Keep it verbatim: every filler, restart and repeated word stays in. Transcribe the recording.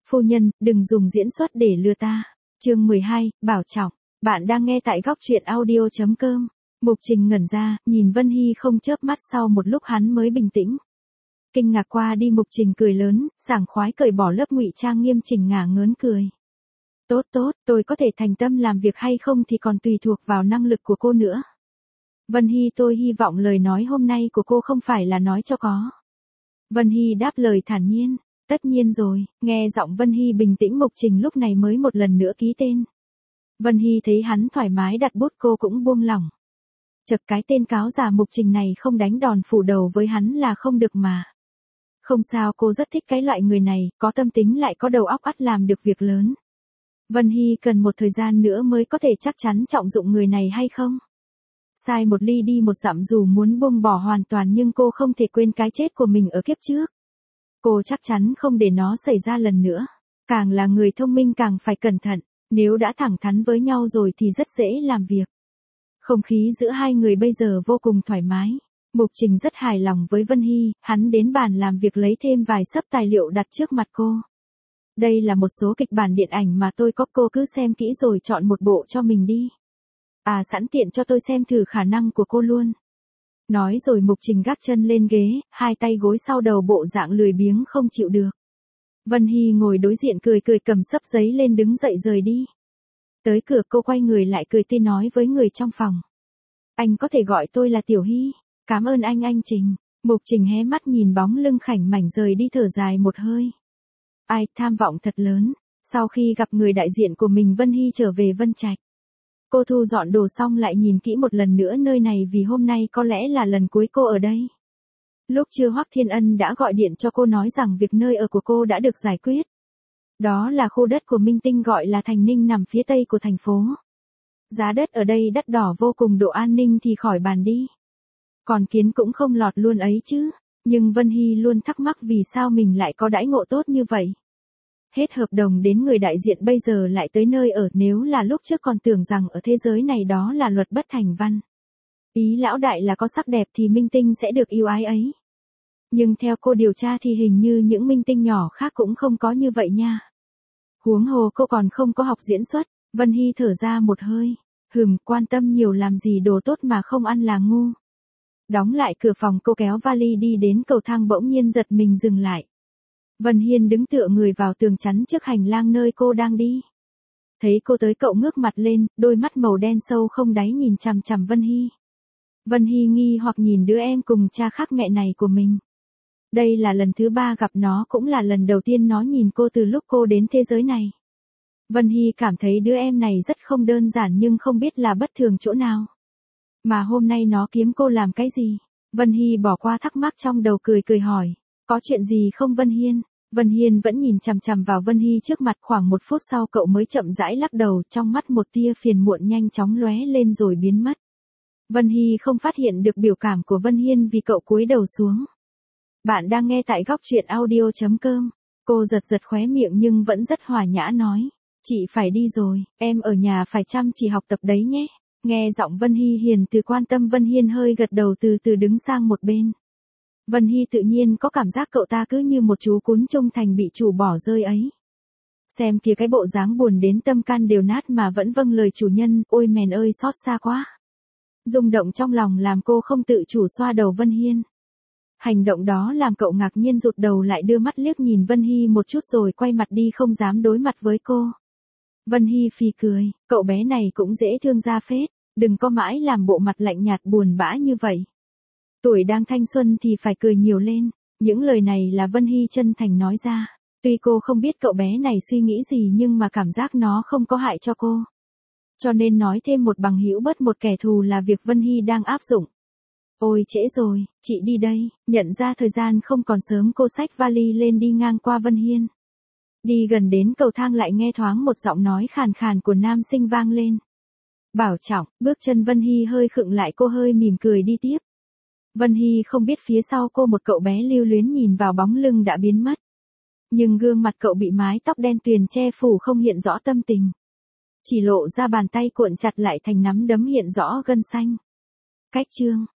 Phu nhân, đừng dùng diễn xuất để lừa ta. Chương mười hai, Bảo Trọng. Bạn đang nghe tại góc truyện audio chấm com. Mục Trình ngẩn ra, nhìn Vân Hy không chớp mắt, sau một lúc hắn mới bình tĩnh. Kinh ngạc qua đi, Mục Trình cười lớn, sảng khoái cởi bỏ lớp ngụy trang nghiêm chỉnh ngả ngớn cười. Tốt tốt, tôi có thể thành tâm làm việc hay không thì còn tùy thuộc vào năng lực của cô nữa. Vân Hy, tôi hy vọng lời nói hôm nay của cô không phải là nói cho có. Vân Hy đáp lời thản nhiên. Tất nhiên rồi. Nghe giọng Vân Hy bình tĩnh, Mục Trình lúc này mới một lần nữa ký tên. Vân Hy thấy hắn thoải mái đặt bút, cô cũng buông lỏng. Chật, cái tên cáo già Mục Trình này không đánh đòn phủ đầu với hắn là không được mà. Không sao, cô rất thích cái loại người này, có tâm tính lại có đầu óc, ắt làm được việc lớn. Vân Hy cần một thời gian nữa mới có thể chắc chắn trọng dụng người này hay không. Sai một ly đi một dặm, dù muốn buông bỏ hoàn toàn nhưng cô không thể quên cái chết của mình ở kiếp trước. Cô chắc chắn không để nó xảy ra lần nữa. Càng là người thông minh càng phải cẩn thận, nếu đã thẳng thắn với nhau rồi thì rất dễ làm việc. Không khí giữa hai người bây giờ vô cùng thoải mái. Mục Trình rất hài lòng với Vân Hy, hắn đến bàn làm việc lấy thêm vài xấp tài liệu đặt trước mặt cô. Đây là một số kịch bản điện ảnh mà tôi có, cô cứ xem kỹ rồi chọn một bộ cho mình đi. À, sẵn tiện cho tôi xem thử khả năng của cô luôn. Nói rồi Mục Trình gác chân lên ghế, hai tay gối sau đầu, bộ dạng lười biếng không chịu được. Vân Hy ngồi đối diện cười cười, cầm xấp giấy lên đứng dậy rời đi. Tới cửa, cô quay người lại cười tươi nói với người trong phòng. Anh có thể gọi tôi là Tiểu Hy. Cảm ơn anh anh Trình. Mục Trình hé mắt nhìn bóng lưng khảnh mảnh rời đi, thở dài một hơi. Ai, tham vọng thật lớn. Sau khi gặp người đại diện của mình, Vân Hy trở về Vân Trạch. Cô thu dọn đồ xong lại nhìn kỹ một lần nữa nơi này, vì hôm nay có lẽ là lần cuối cô ở đây. Lúc trưa Hoắc Thiên Ân đã gọi điện cho cô nói rằng việc nơi ở của cô đã được giải quyết. Đó là khu đất của Minh Tinh gọi là Thành Ninh, nằm phía tây của thành phố. Giá đất ở đây đắt đỏ vô cùng, độ an ninh thì khỏi bàn đi. Còn kiến cũng không lọt luôn ấy chứ. Nhưng Vân Hy luôn thắc mắc vì sao mình lại có đãi ngộ tốt như vậy. Hết hợp đồng đến người đại diện bây giờ lại tới nơi ở, nếu là lúc trước còn tưởng rằng ở thế giới này đó là luật bất thành văn. Ý lão đại là có sắc đẹp thì Minh Tinh sẽ được yêu ái ấy. Nhưng theo cô điều tra thì hình như những minh tinh nhỏ khác cũng không có như vậy nha. Huống hồ cô còn không có học diễn xuất. Vân Hy thở ra một hơi. Hừm, quan tâm nhiều làm gì, đồ tốt mà không ăn là ngu. Đóng lại cửa phòng, cô kéo vali đi đến cầu thang, bỗng nhiên giật mình dừng lại. Vân Hiên đứng tựa người vào tường chắn trước hành lang nơi cô đang đi. Thấy cô tới, cậu ngước mặt lên, đôi mắt màu đen sâu không đáy nhìn chằm chằm Vân Hy. Vân Hy nghi hoặc nhìn đứa em cùng cha khác mẹ này của mình. Đây là lần thứ ba gặp nó, cũng là lần đầu tiên nó nhìn cô từ lúc cô đến thế giới này. Vân Hy cảm thấy đứa em này rất không đơn giản, nhưng không biết là bất thường chỗ nào. Mà hôm nay nó kiếm cô làm cái gì? Vân Hy bỏ qua thắc mắc trong đầu, cười cười hỏi. Có chuyện gì không Vân Hiên? Vân Hiên vẫn nhìn chằm chằm vào Vân Hy trước mặt, khoảng một phút sau cậu mới chậm rãi lắc đầu, trong mắt một tia phiền muộn nhanh chóng lóe lên rồi biến mất. Vân Hy không phát hiện được biểu cảm của Vân Hiên vì cậu cúi đầu xuống. Bạn đang nghe tại góc truyện audio chấm com. Cô giật giật khóe miệng nhưng vẫn rất hòa nhã nói. Chị phải đi rồi, em ở nhà phải chăm chỉ học tập đấy nhé. Nghe giọng Vân Hy hiền từ quan tâm, Vân Hiên hơi gật đầu, từ từ đứng sang một bên. Vân Hy tự nhiên có cảm giác cậu ta cứ như một chú cún trung thành bị chủ bỏ rơi ấy. Xem kìa, cái bộ dáng buồn đến tâm can đều nát mà vẫn vâng lời chủ nhân, ôi mèn ơi xót xa quá. Rung động trong lòng làm cô không tự chủ xoa đầu Vân Hiên. Hành động đó làm cậu ngạc nhiên rụt đầu lại, đưa mắt liếc nhìn Vân Hy một chút rồi quay mặt đi, không dám đối mặt với cô. Vân Hy phì cười, cậu bé này cũng dễ thương ra phết, đừng có mãi làm bộ mặt lạnh nhạt buồn bã như vậy. Tuổi đang thanh xuân thì phải cười nhiều lên. Những lời này là Vân Hy chân thành nói ra. Tuy cô không biết cậu bé này suy nghĩ gì nhưng mà cảm giác nó không có hại cho cô. Cho nên nói thêm một bằng hữu bớt một kẻ thù là việc Vân Hy đang áp dụng. Ôi trễ rồi, chị đi đây. Nhận ra thời gian không còn sớm, cô xách vali lên đi ngang qua Vân Hiên. Đi gần đến cầu thang lại nghe thoáng một giọng nói khàn khàn của nam sinh vang lên. Bảo Trọng. Bước chân Vân Hy hơi khựng lại, cô hơi mỉm cười đi tiếp. Vân Hy không biết phía sau cô một cậu bé lưu luyến nhìn vào bóng lưng đã biến mất. Nhưng gương mặt cậu bị mái tóc đen tuyền che phủ không hiện rõ tâm tình. Chỉ lộ ra bàn tay cuộn chặt lại thành nắm đấm hiện rõ gân xanh. Cách chương.